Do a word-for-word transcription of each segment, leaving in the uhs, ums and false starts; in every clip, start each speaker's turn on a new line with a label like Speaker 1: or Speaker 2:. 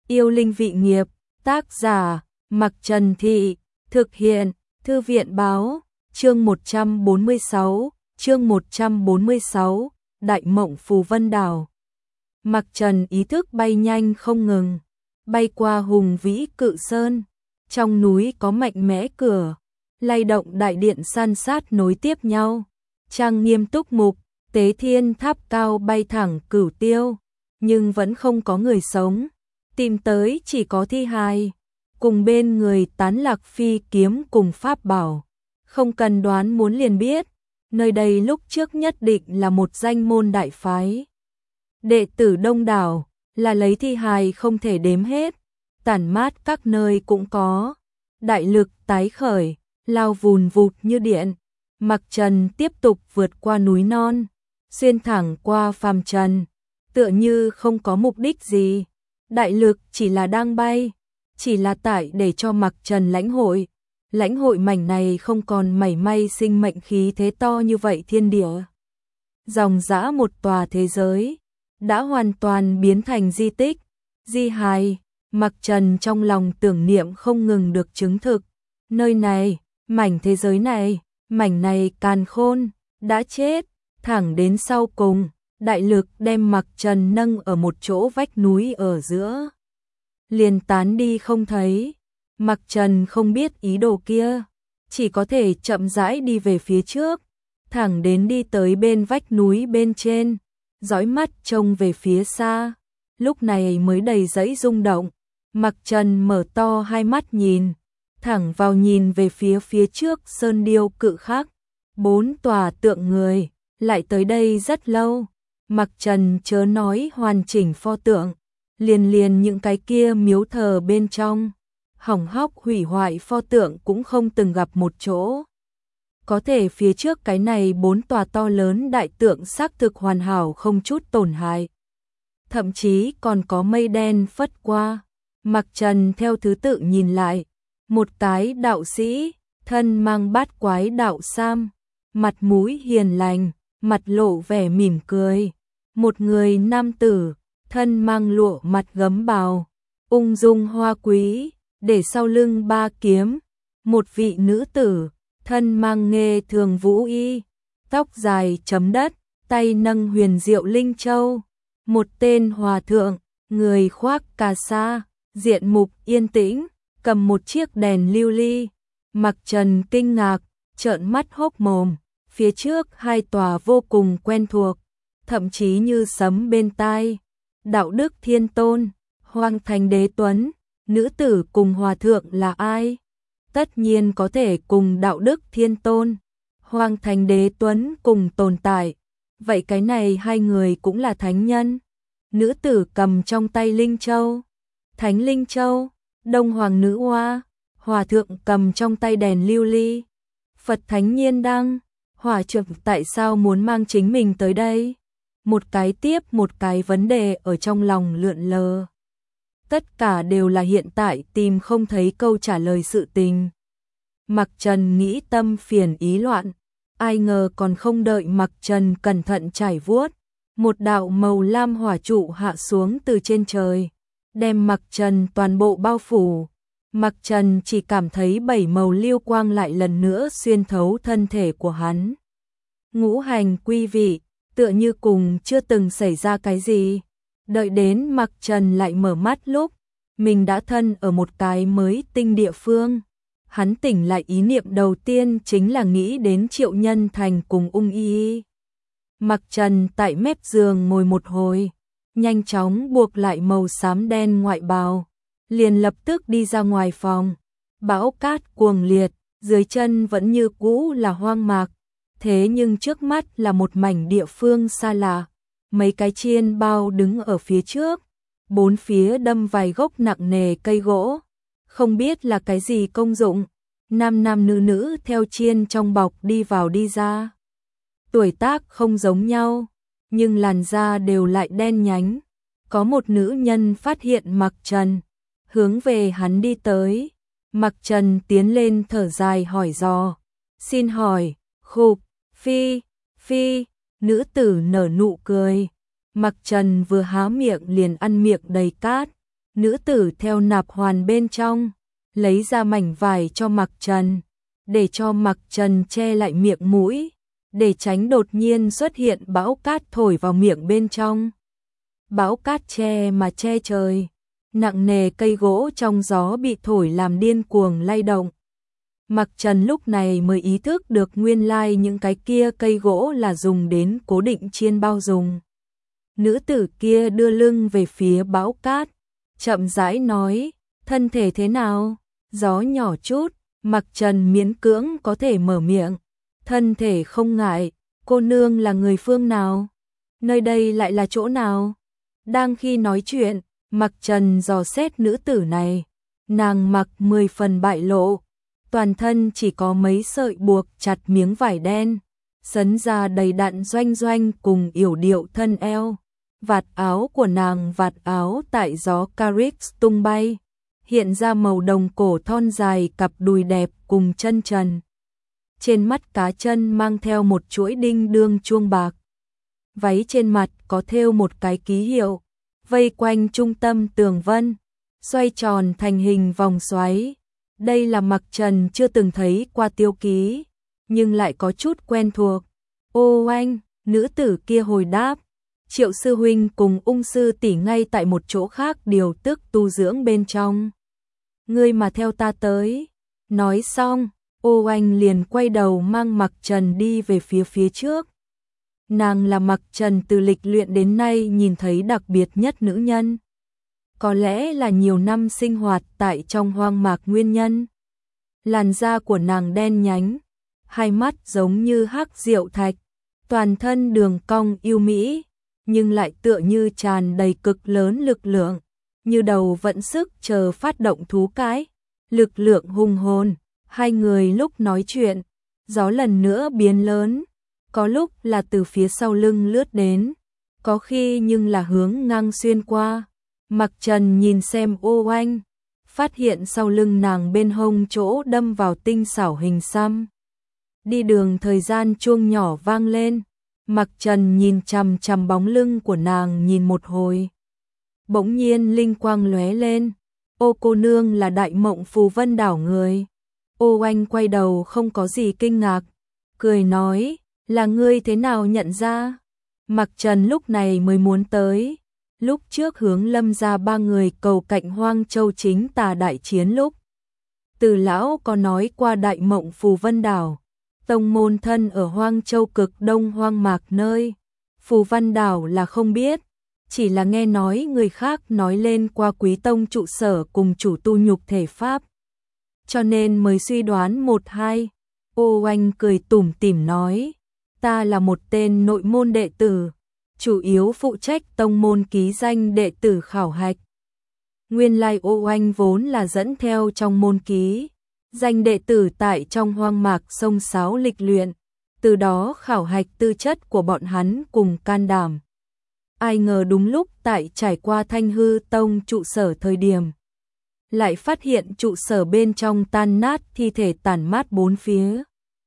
Speaker 1: Yêu linh vị nghiệp, tác giả, Mặc Trần Thị, thực hiện, Thư viện báo, chương một trăm bốn mươi sáu, chương một trăm bốn mươi sáu, Đại Mộng Phù Vân Đảo. Mặc Trần ý thức bay nhanh không ngừng, bay qua hùng vĩ cự sơn, trong núi có mạnh mẽ cửa, lay động đại điện san sát nối tiếp nhau, trang nghiêm túc mục, tế thiên tháp cao bay thẳng cửu tiêu, nhưng vẫn không có người sống, tìm tới chỉ có thi hài, cùng bên người tán lạc phi kiếm cùng pháp bảo, không cần đoán muốn liền biết, nơi đây lúc trước nhất định là một danh môn đại phái. Đệ tử đông đảo, là lấy thi hài không thể đếm hết, tản mát các nơi cũng có, đại lực tái khởi, lao vùn vụt như điện. Mặc Trần tiếp tục vượt qua núi non, xuyên thẳng qua phàm trần, tựa như không có mục đích gì. Đại lực chỉ là đang bay, chỉ là tại để cho Mặc Trần lãnh hội. Lãnh hội mảnh này không còn mảy may sinh mệnh khí thế to như vậy thiên địa. Dòng dã một tòa thế giới, đã hoàn toàn biến thành di tích, di hài. Mặc Trần trong lòng tưởng niệm không ngừng được chứng thực. Nơi này, mảnh thế giới này, mảnh này càn khôn, đã chết, thẳng đến sau cùng, đại lực đem Mặc Trần nâng ở một chỗ vách núi ở giữa. Liền tán đi không thấy, Mặc Trần không biết ý đồ kia, chỉ có thể chậm rãi đi về phía trước, thẳng đến đi tới bên vách núi bên trên, dõi mắt trông về phía xa, lúc này mới đầy dẫy rung động. Mặc Trần mở to hai mắt nhìn, thẳng vào nhìn về phía phía trước sơn điêu cự khắc, bốn tòa tượng người, lại tới đây rất lâu. Mặc Trần chớ nói hoàn chỉnh pho tượng, liền liền những cái kia miếu thờ bên trong, hỏng hóc hủy hoại pho tượng cũng không từng gặp một chỗ. Có thể phía trước cái này bốn tòa to lớn đại tượng xác thực hoàn hảo không chút tổn hại. Thậm chí còn có mây đen phất qua. Mặc Trần theo thứ tự nhìn lại, một cái đạo sĩ, thân mang bát quái đạo sam, mặt mũi hiền lành, mặt lộ vẻ mỉm cười. Một người nam tử, thân mang lụa mặt gấm bào, ung dung hoa quý, để sau lưng ba kiếm. Một vị nữ tử, thân mang nghê thường vũ y, tóc dài chấm đất, tay nâng huyền diệu linh châu. Một tên hòa thượng, người khoác cà sa, diện mục yên tĩnh, cầm một chiếc đèn lưu ly. Mặc Trần kinh ngạc, trợn mắt hốc mồm, phía trước hai tòa vô cùng quen thuộc, thậm chí như sấm bên tai. Đạo Đức Thiên Tôn, Hoang Thành Đế Tuấn, nữ tử cùng hòa thượng là ai? Tất nhiên có thể cùng Đạo Đức Thiên Tôn, Hoang Thành Đế Tuấn cùng tồn tại. Vậy cái này hai người cũng là thánh nhân. Nữ tử cầm trong tay Linh Châu, Thánh Linh Châu, Đông Hoàng Nữ Hoa, hòa thượng cầm trong tay đèn lưu ly. Phật Thánh Nhiên Đăng, hòa thượng tại sao muốn mang chính mình tới đây? Một cái tiếp một cái vấn đề ở trong lòng lượn lờ. Tất cả đều là hiện tại tìm không thấy câu trả lời sự tình. Mặc Trần nghĩ tâm phiền ý loạn, ai ngờ còn không đợi Mặc Trần cẩn thận trải vuốt, một đạo màu lam hỏa trụ hạ xuống từ trên trời, đem Mặc Trần toàn bộ bao phủ. Mặc Trần chỉ cảm thấy bảy màu lưu quang lại lần nữa xuyên thấu thân thể của hắn. Ngũ hành quy vị, tựa như cùng chưa từng xảy ra cái gì. Đợi đến Mặc Trần lại mở mắt lúc, mình đã thân ở một cái mới tinh địa phương. Hắn tỉnh lại ý niệm đầu tiên chính là nghĩ đến Triệu Nhân Thành cùng Ung Y. Mặc Trần tại mép giường ngồi một hồi, nhanh chóng buộc lại màu xám đen ngoại bào, liền lập tức đi ra ngoài phòng. Bão cát cuồng liệt, dưới chân vẫn như cũ là hoang mạc, thế nhưng trước mắt là một mảnh địa phương xa lạ. Mấy cái chiên bao đứng ở phía trước, bốn phía đâm vài gốc nặng nề cây gỗ, không biết là cái gì công dụng. Nam nam nữ nữ theo chiên trong bọc đi vào đi ra. Tuổi tác không giống nhau, nhưng làn da đều lại đen nhánh. Có một nữ nhân phát hiện Mặc Trần, hướng về hắn đi tới. Mặc Trần tiến lên thở dài hỏi dò, xin hỏi, khục, phi, phi. Nữ tử nở nụ cười. Mặc Trần vừa há miệng liền ăn miệng đầy cát. Nữ tử theo nạp hoàn bên trong, lấy ra mảnh vải cho Mặc Trần, để cho Mặc Trần che lại miệng mũi, để tránh đột nhiên xuất hiện bão cát thổi vào miệng bên trong. Bão cát che mà che trời, nặng nề cây gỗ trong gió bị thổi làm điên cuồng lay động. Mặc Trần lúc này mới ý thức được nguyên lai những cái kia cây gỗ là dùng đến cố định chiên bao dùng. Nữ tử kia đưa lưng về phía bão cát, chậm rãi nói, thân thể thế nào? Gió nhỏ chút, Mặc Trần miễn cưỡng có thể mở miệng. Thân thể không ngại, cô nương là người phương nào? Nơi đây lại là chỗ nào? Đang khi nói chuyện, Mặc Trần dò xét nữ tử này. Nàng mặc mười phần bại lộ, toàn thân chỉ có mấy sợi buộc chặt miếng vải đen, sấn ra đầy đặn doanh doanh cùng yểu điệu thân eo. Vạt áo của nàng vạt áo tại gió Carix tung bay, hiện ra màu đồng cổ thon dài cặp đùi đẹp cùng chân trần. Trên mắt cá chân mang theo một chuỗi đinh đương chuông bạc. Váy trên mặt có thêu một cái ký hiệu, vây quanh trung tâm tường vân, xoay tròn thành hình vòng xoáy. Đây là Mặc Trần chưa từng thấy qua tiêu ký, nhưng lại có chút quen thuộc. Ô anh, nữ tử kia hồi đáp, Triệu sư huynh cùng Ung sư tỷ ngay tại một chỗ khác điều tức tu dưỡng bên trong. Ngươi mà theo ta tới. Nói xong, Ô anh liền quay đầu mang Mặc Trần đi về phía phía trước. Nàng là Mặc Trần từ lịch luyện đến nay nhìn thấy đặc biệt nhất nữ nhân. Có lẽ là nhiều năm sinh hoạt tại trong hoang mạc nguyên nhân. Làn da của nàng đen nhánh, hai mắt giống như hắc diệu thạch, toàn thân đường cong yêu mỹ, nhưng lại tựa như tràn đầy cực lớn lực lượng, như đầu vận sức chờ phát động thú cái, lực lượng hùng hồn. Hai người lúc nói chuyện, gió lần nữa biến lớn, có lúc là từ phía sau lưng lướt đến, có khi nhưng là hướng ngang xuyên qua. Mặc Trần nhìn xem Ô Anh, phát hiện sau lưng nàng bên hông chỗ đâm vào tinh xảo hình xăm. Đi đường thời gian chuông nhỏ vang lên, Mặc Trần nhìn chằm chằm bóng lưng của nàng nhìn một hồi. Bỗng nhiên linh quang lóe lên, Ô cô nương là Đại Mộng Phù Vân đảo người. Ô Anh quay đầu không có gì kinh ngạc, cười nói, là ngươi thế nào nhận ra? Mặc Trần lúc này mới muốn tới. Lúc trước hướng Lâm ra ba người cầu cạnh Hoang Châu chính tà đại chiến lúc. Từ lão có nói qua Đại Mộng Phù Vân đảo, tông môn thân ở Hoang Châu cực đông hoang mạc nơi. Phù Vân đảo là không biết, chỉ là nghe nói người khác nói lên qua Quý tông trụ sở cùng chủ tu nhục thể pháp. Cho nên mới suy đoán một hai. Ô Anh cười tủm tỉm nói, ta là một tên nội môn đệ tử, chủ yếu phụ trách tông môn ký danh đệ tử khảo hạch. Nguyên lai Ô Anh vốn là dẫn theo trong môn ký danh đệ tử tại trong hoang mạc sông Sáo lịch luyện, từ đó khảo hạch tư chất của bọn hắn cùng can đảm. Ai ngờ đúng lúc tại trải qua Thanh Hư Tông trụ sở thời điểm, lại phát hiện trụ sở bên trong tan nát, thi thể tản mát bốn phía.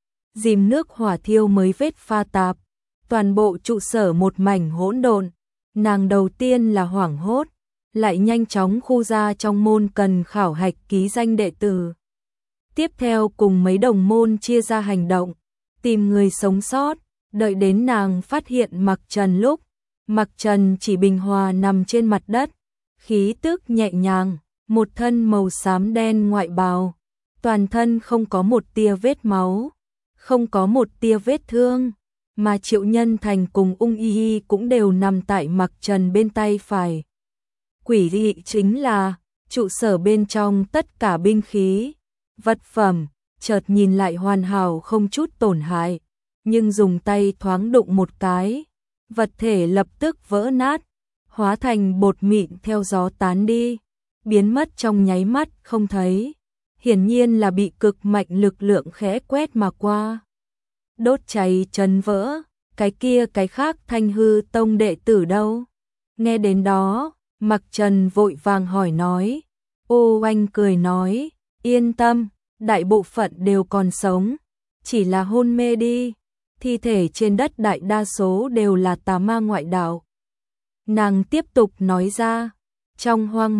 Speaker 1: Dìm nước hỏa thiêu mới vết pha tạp, toàn bộ trụ sở một mảnh hỗn độn. Nàng đầu tiên là hoảng hốt, lại nhanh chóng khu ra trong môn cần khảo hạch ký danh đệ tử. Tiếp theo cùng mấy đồng môn chia ra hành động, tìm người sống sót, đợi đến nàng phát hiện Mặc Trần lúc, Mặc Trần chỉ bình hòa nằm trên mặt đất, khí tức nhẹ nhàng, một thân màu xám đen ngoại bào, toàn thân không có một tia vết máu, không có một tia vết thương, mà Triệu Nhân Thành cùng Ung Y Y cũng đều nằm tại Mặc Trần bên tay phải. Quỷ dị chính là, trụ sở bên trong tất cả binh khí, vật phẩm, chợt nhìn lại hoàn hảo không chút tổn hại, nhưng dùng tay thoáng đụng một cái, vật thể lập tức vỡ nát, hóa thành bột mịn theo gió tán đi, biến mất trong nháy mắt không thấy. Hiển nhiên là bị cực mạnh lực lượng khẽ quét mà qua, đốt cháy chấn vỡ. Cái kia cái khác Thanh Hư Tông đệ tử đâu? Nghe đến đó, Mặc Trần vội vàng hỏi nói. Ô Anh cười nói, yên tâm, đại bộ phận đều còn sống, chỉ là hôn mê đi. Thi thể trên đất đại đa số đều là tà ma ngoại đạo. Nàng tiếp tục nói ra, trong hoang mạc,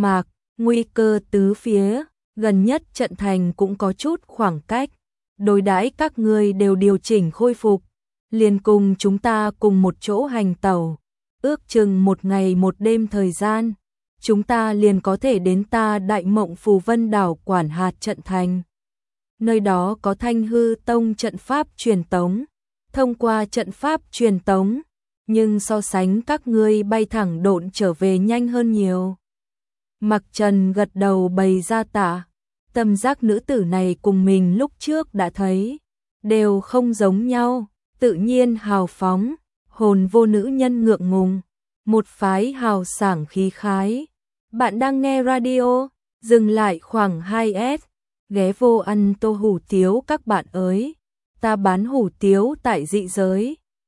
Speaker 1: nguy cơ tứ phía, gần nhất trận thành cũng có chút khoảng cách, đối đãi các ngươi đều điều chỉnh khôi phục, liền cùng chúng ta cùng một chỗ hành tẩu, ước chừng một ngày một đêm thời gian, chúng ta liền có thể đến ta Đại Mộng Phù Vân đảo quản hạt trận thành. Nơi đó có Thanh Hư Tông trận pháp truyền tống, thông qua trận pháp truyền tống, nhưng so sánh các ngươi bay thẳng độn trở về nhanh hơn nhiều. Mặc Trần gật đầu bày ra tả, tâm giác nữ tử này cùng mình lúc trước đã thấy, đều không giống nhau, tự nhiên hào phóng, hồn vô nữ nhân ngượng ngùng, một phái hào sảng khí khái. Bạn đang nghe radio, dừng lại khoảng hai S, ghé vô ăn tô hủ tiếu các bạn ơi, ta bán hủ tiếu tại dị giới.